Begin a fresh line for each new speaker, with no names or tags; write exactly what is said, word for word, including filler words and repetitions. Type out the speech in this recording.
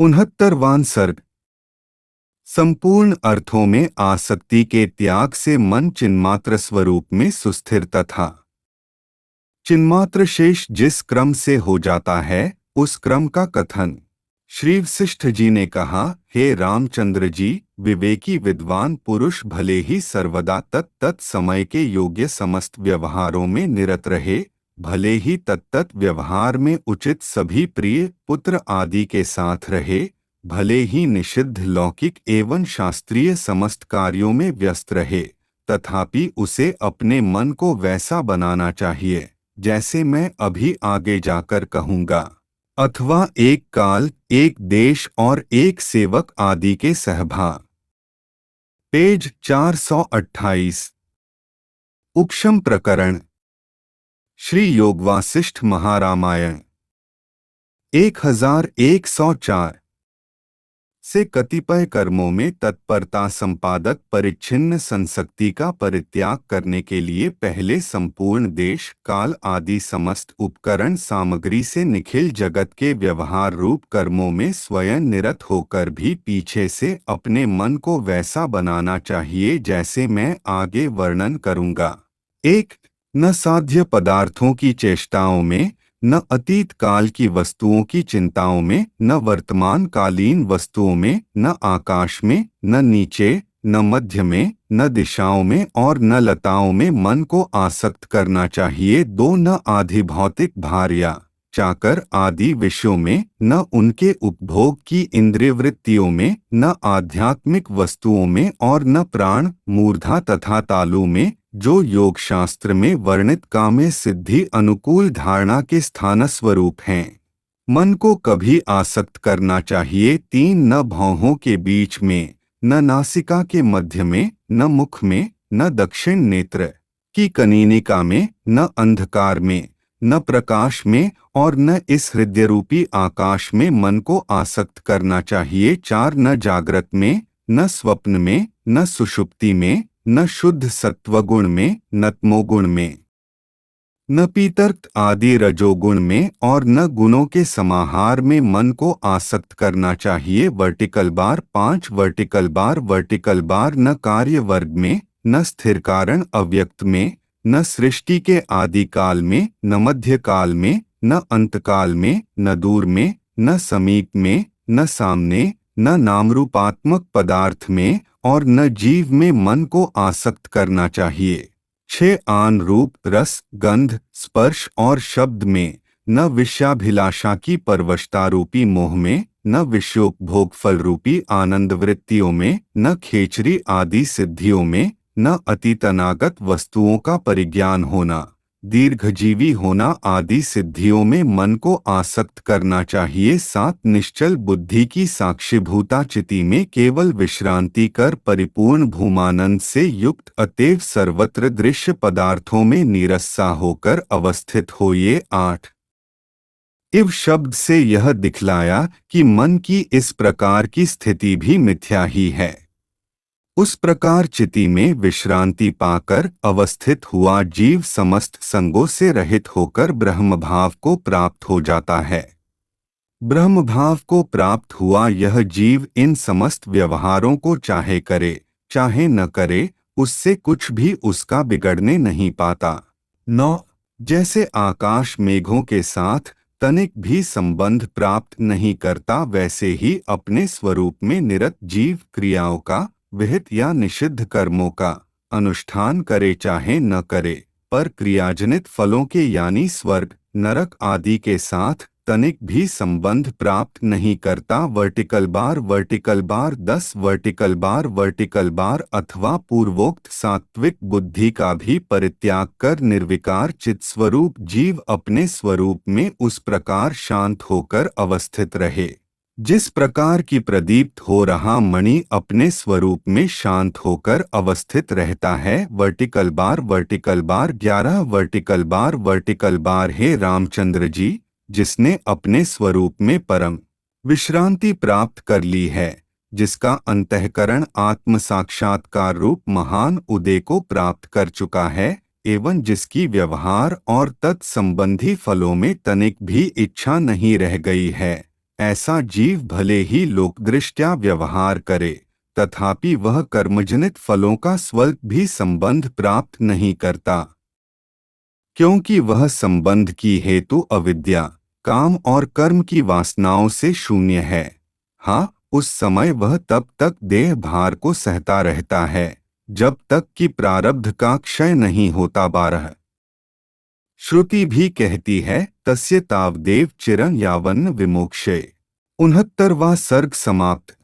उनहत्तरवां सर्ग। संपूर्ण अर्थों में आसक्ति के त्याग से मन चिन्मात्र स्वरूप में सुस्थिर तथा चिन्मात्र शेष जिस क्रम से हो जाता है उस क्रम का कथन श्री वशिष्ठ जी ने कहा, हे रामचंद्र जी, विवेकी विद्वान पुरुष भले ही सर्वदा तत्त समय के योग्य समस्त व्यवहारों में निरत रहे, भले ही तत्त व्यवहार में उचित सभी प्रिय पुत्र आदि के साथ रहे, भले ही निषिद्ध लौकिक एवं शास्त्रीय समस्त कार्यों में व्यस्त रहे, तथापि उसे अपने मन को वैसा बनाना चाहिए जैसे मैं अभी आगे जाकर कहूँगा, अथवा एक काल, एक देश और एक सेवक आदि के सहभाग। पेज चार सौ अट्ठाईस। उपशम प्रकरण। श्री योग वासिष्ठ महारामायण एक हजार एक सौ चार से कतिपय कर्मों में तत्परता संपादक परिच्छिन्न संसक्ति का परित्याग करने के लिए पहले संपूर्ण देश काल आदि समस्त उपकरण सामग्री से निखिल जगत के व्यवहार रूप कर्मों में स्वयं निरत होकर भी पीछे से अपने मन को वैसा बनाना चाहिए जैसे मैं आगे वर्णन करूँगा। एक, न साध्य पदार्थों की चेष्टाओं में, न अतीत काल की वस्तुओं की चिंताओं में, न वर्तमान कालीन वस्तुओं में, न आकाश में, न नीचे, न मध्य में, न दिशाओं में और न लताओं में मन को आसक्त करना चाहिए। दो, न आधि भौतिक भार या चाकर आदि विषयों में, न उनके उपभोग की इंद्रियवृत्तियों में, न आध्यात्मिक वस्तुओं में और न प्राण, मूर्धा तथा तालु में, जो योग शास्त्र में वर्णित काम्य सिद्धि अनुकूल धारणा के स्थान स्वरूप हैं। मन को कभी आसक्त करना चाहिए। तीन, न भौहों के बीच में, न नासिका के मध्य में, न मुख में, न दक्षिण नेत्र की कनीनिका में, न अंधकार में, न प्रकाश में और न इस हृदय रूपी आकाश में मन को आसक्त करना चाहिए। चार, न जागृत में, न स्वप्न में, न सुषुप्ति में, न शुद्ध सत्वगुण में, न तमोगुण में, न पीतर्क आदि रजोगुण में और न गुणों के समाहार में मन को आसक्त करना चाहिए। Vertical bar. पांच, वर्टिकल बार वर्टिकल बार न कार्य वर्ग में, न स्थिर कारण अव्यक्त में, न सृष्टि के आदि काल में, न मध्य काल में, न अंतकाल में, न दूर में, न समीप में, न सामने, न नामरूपात्मक पदार्थ में और न जीव में मन को आसक्त करना चाहिए। छह, आन रूप रस गंध स्पर्श और शब्द में, न विषयाभिलाषा की परवशता रूपी मोह में, न विषयोपभोग फल रूपी आनंद वृत्तियों में, न खेचरी आदि सिद्धियों में, न अतीत अनागत वस्तुओं का परिज्ञान होना, दीर्घजीवी होना आदि सिद्धियों में मन को आसक्त करना चाहिए। सात, निश्चल बुद्धि की साक्षीभूता चिति में केवल विश्रांति कर परिपूर्ण भूमानंद से युक्त अतएव सर्वत्र दृश्य पदार्थों में नीरसा होकर अवस्थित होइए। आठ, इव शब्द से यह दिखलाया कि मन की इस प्रकार की स्थिति भी मिथ्या ही है। उस प्रकार चिति में विश्रांति पाकर अवस्थित हुआ जीव समस्त संगों से रहित होकर ब्रह्म भाव को प्राप्त हो जाता है। ब्रह्म भाव को प्राप्त हुआ यह जीव इन समस्त व्यवहारों को चाहे करे चाहे न करे, उससे कुछ भी उसका बिगड़ने नहीं पाता। नौ, जैसे आकाश मेघों के साथ तनिक भी संबंध प्राप्त नहीं करता, वैसे ही अपने स्वरूप में निरत जीव क्रियाओं का, विहित या निषिद्ध कर्मों का अनुष्ठान करे चाहे न करे, पर क्रियाजनित फलों के यानी स्वर्ग नरक आदि के साथ तनिक भी संबंध प्राप्त नहीं करता। वर्टिकल बार वर्टिकल बार दस, वर्टिकल बार वर्टिकल बार अथवा पूर्वोक्त सात्विक बुद्धि का भी परित्याग कर निर्विकार चित स्वरूप जीव अपने स्वरूप में उस प्रकार शांत होकर अवस्थित रहे जिस प्रकार की प्रदीप्त हो रहा मणि अपने स्वरूप में शांत होकर अवस्थित रहता है। वर्टिकल बार वर्टिकल बार ग्यारह, वर्टिकल बार वर्टिकल बार हे रामचंद्र जी, जिसने अपने स्वरूप में परम विश्रांति प्राप्त कर ली है, जिसका अंतःकरण आत्म साक्षात्कार रूप महान उदय को प्राप्त कर चुका है एवं जिसकी व्यवहार और तत्संबंधी फलों में तनिक भी इच्छा नहीं रह गई है, ऐसा जीव भले ही लोकदृष्टया व्यवहार करे, तथापि वह कर्मजनित फलों का स्वल्प भी संबंध प्राप्त नहीं करता, क्योंकि वह संबंध की हेतु अविद्या, काम और कर्म की वासनाओं से शून्य है। हाँ, उस समय वह तब तक देह भार को सहता रहता है जब तक कि प्रारब्ध का क्षय नहीं होता। बारह श्रुति भी कहती है, तस्य तावदेव चिरं यावन्न विमोक्षे। उनहत्तरवां सर्ग समाप्त।